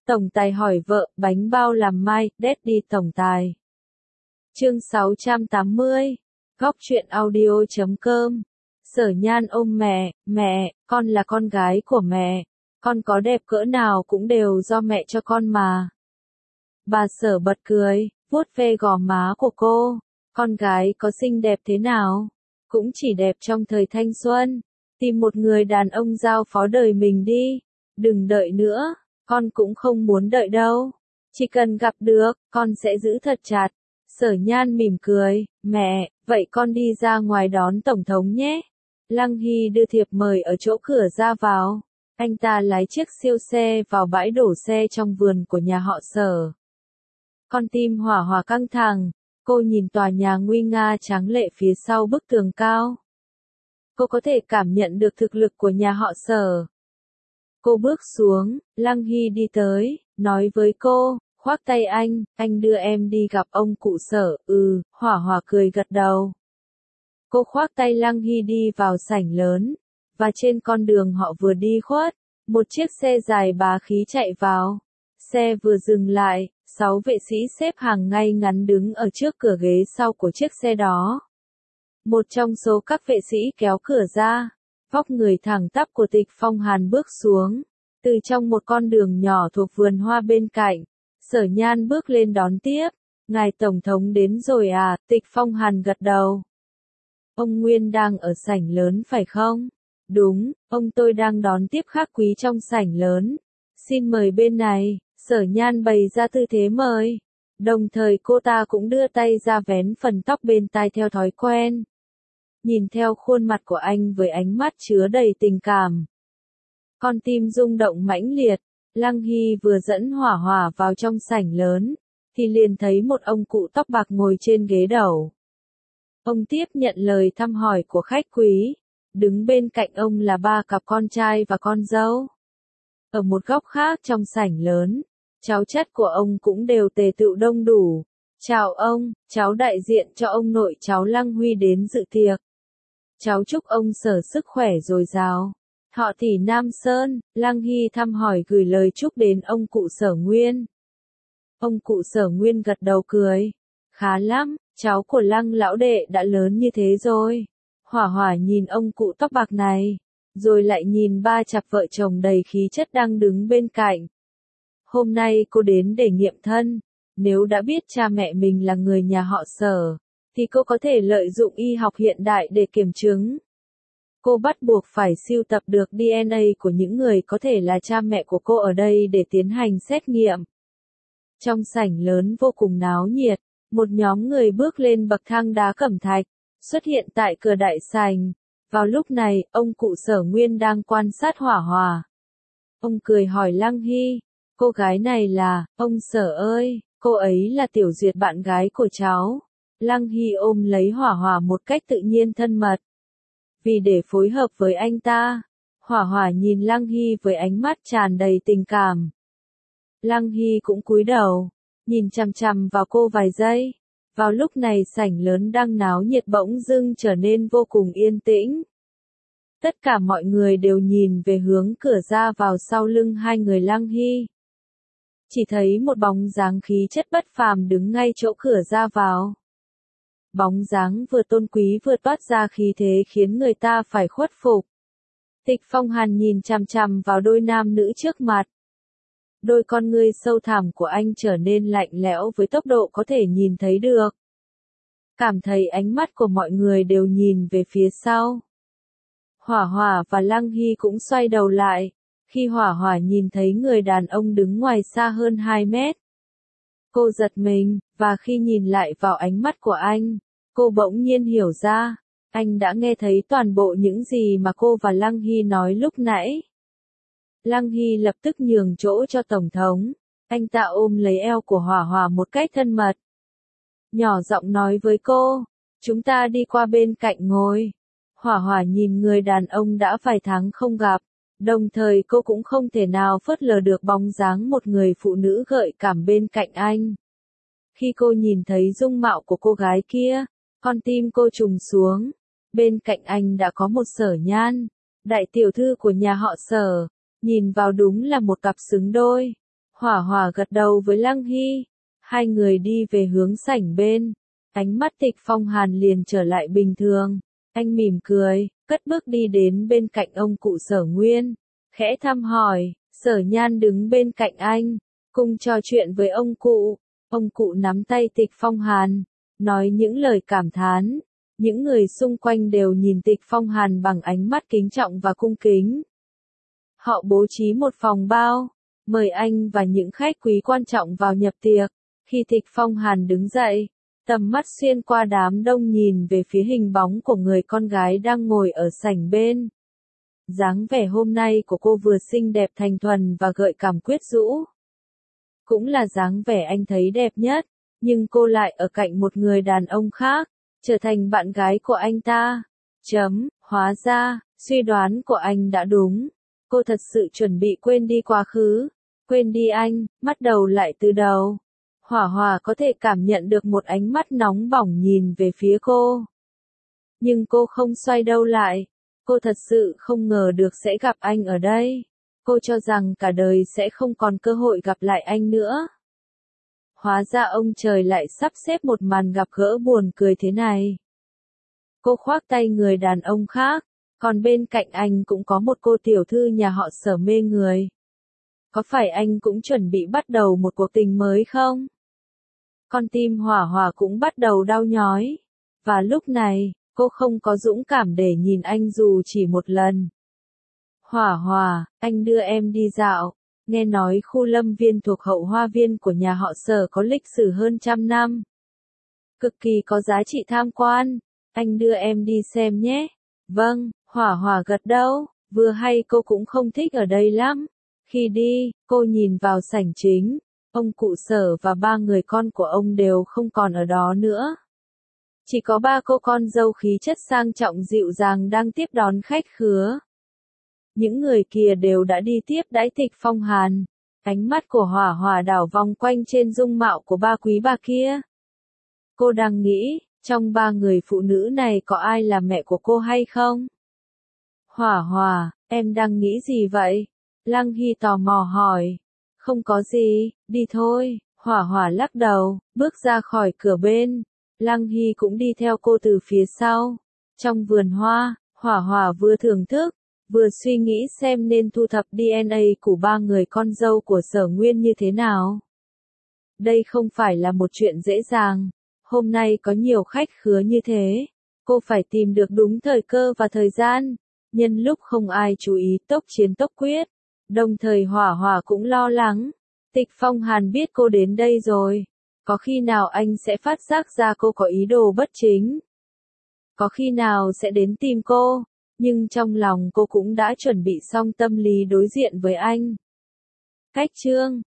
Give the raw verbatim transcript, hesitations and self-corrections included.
Tổng tài hỏi vợ, bánh bao làm mai, Daddy tổng tài. Chương sáu trăm tám mươi. Góc truyện audio chấm com. Sở Nhan ôm mẹ, mẹ, con là con gái của mẹ. Con có đẹp cỡ nào cũng đều do mẹ cho con mà. Bà Sở bật cười, vuốt ve gò má của cô. Con gái có xinh đẹp thế nào? Cũng chỉ đẹp trong thời thanh xuân. Tìm một người đàn ông giao phó đời mình đi. Đừng đợi nữa, con cũng không muốn đợi đâu. Chỉ cần gặp được, con sẽ giữ thật chặt. Sở Nhan mỉm cười, mẹ, vậy con đi ra ngoài đón Tổng thống nhé. Lăng Hy đưa thiệp mời ở chỗ cửa ra vào. Anh ta lái chiếc siêu xe vào bãi đổ xe trong vườn của nhà họ Sở. Con tim Hỏa Hỏa căng thẳng, cô nhìn tòa nhà nguy nga tráng lệ phía sau bức tường cao. Cô có thể cảm nhận được thực lực của nhà họ Sở. Cô bước xuống, Lăng Hy đi tới, nói với cô, khoác tay anh, anh đưa em đi gặp ông cụ Sở. Ừ, Hỏa Hỏa cười gật đầu. Cô khoác tay Lăng Hy đi vào sảnh lớn, và trên con đường họ vừa đi khuất, một chiếc xe dài bá khí chạy vào. Xe vừa dừng lại, sáu vệ sĩ xếp hàng ngay ngắn đứng ở trước cửa ghế sau của chiếc xe đó. Một trong số các vệ sĩ kéo cửa ra, vóc người thẳng tắp của Tịch Phong Hàn bước xuống, từ trong một con đường nhỏ thuộc vườn hoa bên cạnh. Sở Nhan bước lên đón tiếp. Ngài Tổng thống đến rồi à? Tịch Phong Hàn gật đầu. Ông Nguyên đang ở sảnh lớn phải không? Đúng, ông tôi đang đón tiếp khách quý trong sảnh lớn. Xin mời bên này. Sở Nhan bày ra tư thế mời. Đồng thời cô ta cũng đưa tay ra vén phần tóc bên tai theo thói quen. Nhìn theo khuôn mặt của anh với ánh mắt chứa đầy tình cảm. Con tim rung động mãnh liệt. Lăng Hy vừa dẫn Hỏa Hỏa vào trong sảnh lớn, thì liền thấy một ông cụ tóc bạc ngồi trên ghế đầu. Ông tiếp nhận lời thăm hỏi của khách quý. Đứng bên cạnh ông là ba cặp con trai và con dâu. Ở một góc khác trong sảnh lớn, cháu chắt của ông cũng đều tề tựu đông đủ. Chào ông, cháu đại diện cho ông nội cháu Lăng Huy đến dự tiệc. Cháu chúc ông Sở sức khỏe dồi dào. Họ tỷ Nam Sơn. Lăng Hy thăm hỏi gửi lời chúc đến ông cụ Sở Nguyên. Ông cụ Sở Nguyên gật đầu cười. Khá lắm, cháu của Lăng lão đệ đã lớn như thế rồi. Hỏa Hỏa nhìn ông cụ tóc bạc này, rồi lại nhìn ba cặp vợ chồng đầy khí chất đang đứng bên cạnh. Hôm nay cô đến để nghiệm thân. Nếu đã biết cha mẹ mình là người nhà họ Sở, thì cô có thể lợi dụng y học hiện đại để kiểm chứng. Cô bắt buộc phải sưu tập được đê en a của những người có thể là cha mẹ của cô ở đây để tiến hành xét nghiệm. Trong sảnh lớn vô cùng náo nhiệt, một nhóm người bước lên bậc thang đá cẩm thạch, xuất hiện tại cửa đại sảnh. Vào lúc này, ông cụ Sở Nguyên đang quan sát Hỏa Hỏa. Ông cười hỏi Lăng Hy, cô gái này là, ông Sở ơi, cô ấy là Tiểu Duyệt bạn gái của cháu. Lăng Hy ôm lấy Hỏa Hỏa một cách tự nhiên thân mật. Vì để phối hợp với anh ta, Hỏa Hỏa nhìn Lăng Hy với ánh mắt tràn đầy tình cảm. Lăng Hy cũng cúi đầu, nhìn chằm chằm vào cô vài giây. Vào lúc này sảnh lớn đang náo nhiệt bỗng dưng trở nên vô cùng yên tĩnh. Tất cả mọi người đều nhìn về hướng cửa ra vào sau lưng hai người Lăng Hy. Chỉ thấy một bóng dáng khí chất bất phàm đứng ngay chỗ cửa ra vào. Bóng dáng vừa tôn quý vừa toát ra khí thế khiến người ta phải khuất phục. Tịch Phong Hàn nhìn chằm chằm vào đôi nam nữ trước mặt. Đôi con ngươi sâu thẳm của anh trở nên lạnh lẽo với tốc độ có thể nhìn thấy được. Cảm thấy ánh mắt của mọi người đều nhìn về phía sau. Hỏa Hỏa và Lăng Hy cũng xoay đầu lại, khi Hỏa Hỏa nhìn thấy người đàn ông đứng ngoài xa hơn hai mét. Cô giật mình, và khi nhìn lại vào ánh mắt của anh, cô bỗng nhiên hiểu ra, anh đã nghe thấy toàn bộ những gì mà cô và Lăng Hy nói lúc nãy. Lăng Hy lập tức nhường chỗ cho Tổng thống, anh ta ôm lấy eo của Hỏa Hỏa một cách thân mật. Nhỏ giọng nói với cô, chúng ta đi qua bên cạnh ngồi. Hỏa Hỏa nhìn người đàn ông đã vài tháng không gặp, đồng thời cô cũng không thể nào phớt lờ được bóng dáng một người phụ nữ gợi cảm bên cạnh anh. Khi cô nhìn thấy dung mạo của cô gái kia, con tim cô trùng xuống. Bên cạnh anh đã có một Sở Nhan, đại tiểu thư của nhà họ Sở, nhìn vào đúng là một cặp xứng đôi. Hỏa Hỏa gật đầu với Lăng Hy. Hai người đi về hướng sảnh bên. Ánh mắt Tịch Phong Hàn liền trở lại bình thường. Anh mỉm cười, cất bước đi đến bên cạnh ông cụ Sở Nguyên. Khẽ thăm hỏi, Sở Nhan đứng bên cạnh anh, cùng trò chuyện với ông cụ. Ông cụ nắm tay Tịch Phong Hàn, nói những lời cảm thán. Những người xung quanh đều nhìn Tịch Phong Hàn bằng ánh mắt kính trọng và cung kính. Họ bố trí một phòng bao, mời anh và những khách quý quan trọng vào nhập tiệc. Khi Tịch Phong Hàn đứng dậy, tầm mắt xuyên qua đám đông nhìn về phía hình bóng của người con gái đang ngồi ở sảnh bên. Dáng vẻ hôm nay của cô vừa xinh đẹp thành thuần và gợi cảm quyến rũ. Cũng là dáng vẻ anh thấy đẹp nhất, nhưng cô lại ở cạnh một người đàn ông khác, trở thành bạn gái của anh ta. Chấm, hóa ra, suy đoán của anh đã đúng. Cô thật sự chuẩn bị quên đi quá khứ, quên đi anh, bắt đầu lại từ đầu. Hỏa Hỏa có thể cảm nhận được một ánh mắt nóng bỏng nhìn về phía cô. Nhưng cô không xoay đầu lại. Cô thật sự không ngờ được sẽ gặp anh ở đây. Cô cho rằng cả đời sẽ không còn cơ hội gặp lại anh nữa. Hóa ra ông trời lại sắp xếp một màn gặp gỡ buồn cười thế này. Cô khoác tay người đàn ông khác, còn bên cạnh anh cũng có một cô tiểu thư nhà họ Sở mê người. Có phải anh cũng chuẩn bị bắt đầu một cuộc tình mới không? Con tim Hỏa Hỏa cũng bắt đầu đau nhói. Và lúc này, cô không có dũng cảm để nhìn anh dù chỉ một lần. Hỏa Hỏa, anh đưa em đi dạo. Nghe nói khu lâm viên thuộc hậu hoa viên của nhà họ Sở có lịch sử hơn trăm năm. Cực kỳ có giá trị tham quan. Anh đưa em đi xem nhé. Vâng, Hỏa Hỏa gật đầu. Vừa hay cô cũng không thích ở đây lắm. Khi đi, cô nhìn vào sảnh chính. Ông cụ Sở và ba người con của ông đều không còn ở đó nữa. Chỉ có ba cô con dâu khí chất sang trọng dịu dàng đang tiếp đón khách khứa. Những người kia đều đã đi tiếp đãi Tịch Phong Hàn. Ánh mắt của Hỏa Hỏa đảo vòng quanh trên dung mạo của ba quý bà kia. Cô đang nghĩ, trong ba người phụ nữ này có ai là mẹ của cô hay không? Hỏa Hỏa, em đang nghĩ gì vậy? Lăng Hy tò mò hỏi. Không có gì, đi thôi. Hỏa Hỏa lắc đầu, bước ra khỏi cửa bên. Lăng Hy cũng đi theo cô từ phía sau. Trong vườn hoa, Hỏa Hỏa vừa thưởng thức, vừa suy nghĩ xem nên thu thập đê en a của ba người con dâu của Sở Nguyên như thế nào. Đây không phải là một chuyện dễ dàng. Hôm nay có nhiều khách khứa như thế. Cô phải tìm được đúng thời cơ và thời gian. Nhân lúc không ai chú ý tốc chiến tốc quyết. Đồng thời Hỏa Hỏa cũng lo lắng. Tịch Phong Hàn biết cô đến đây rồi. Có khi nào anh sẽ phát giác ra cô có ý đồ bất chính? Có khi nào sẽ đến tìm cô? Nhưng trong lòng cô cũng đã chuẩn bị xong tâm lý đối diện với anh. Cách chương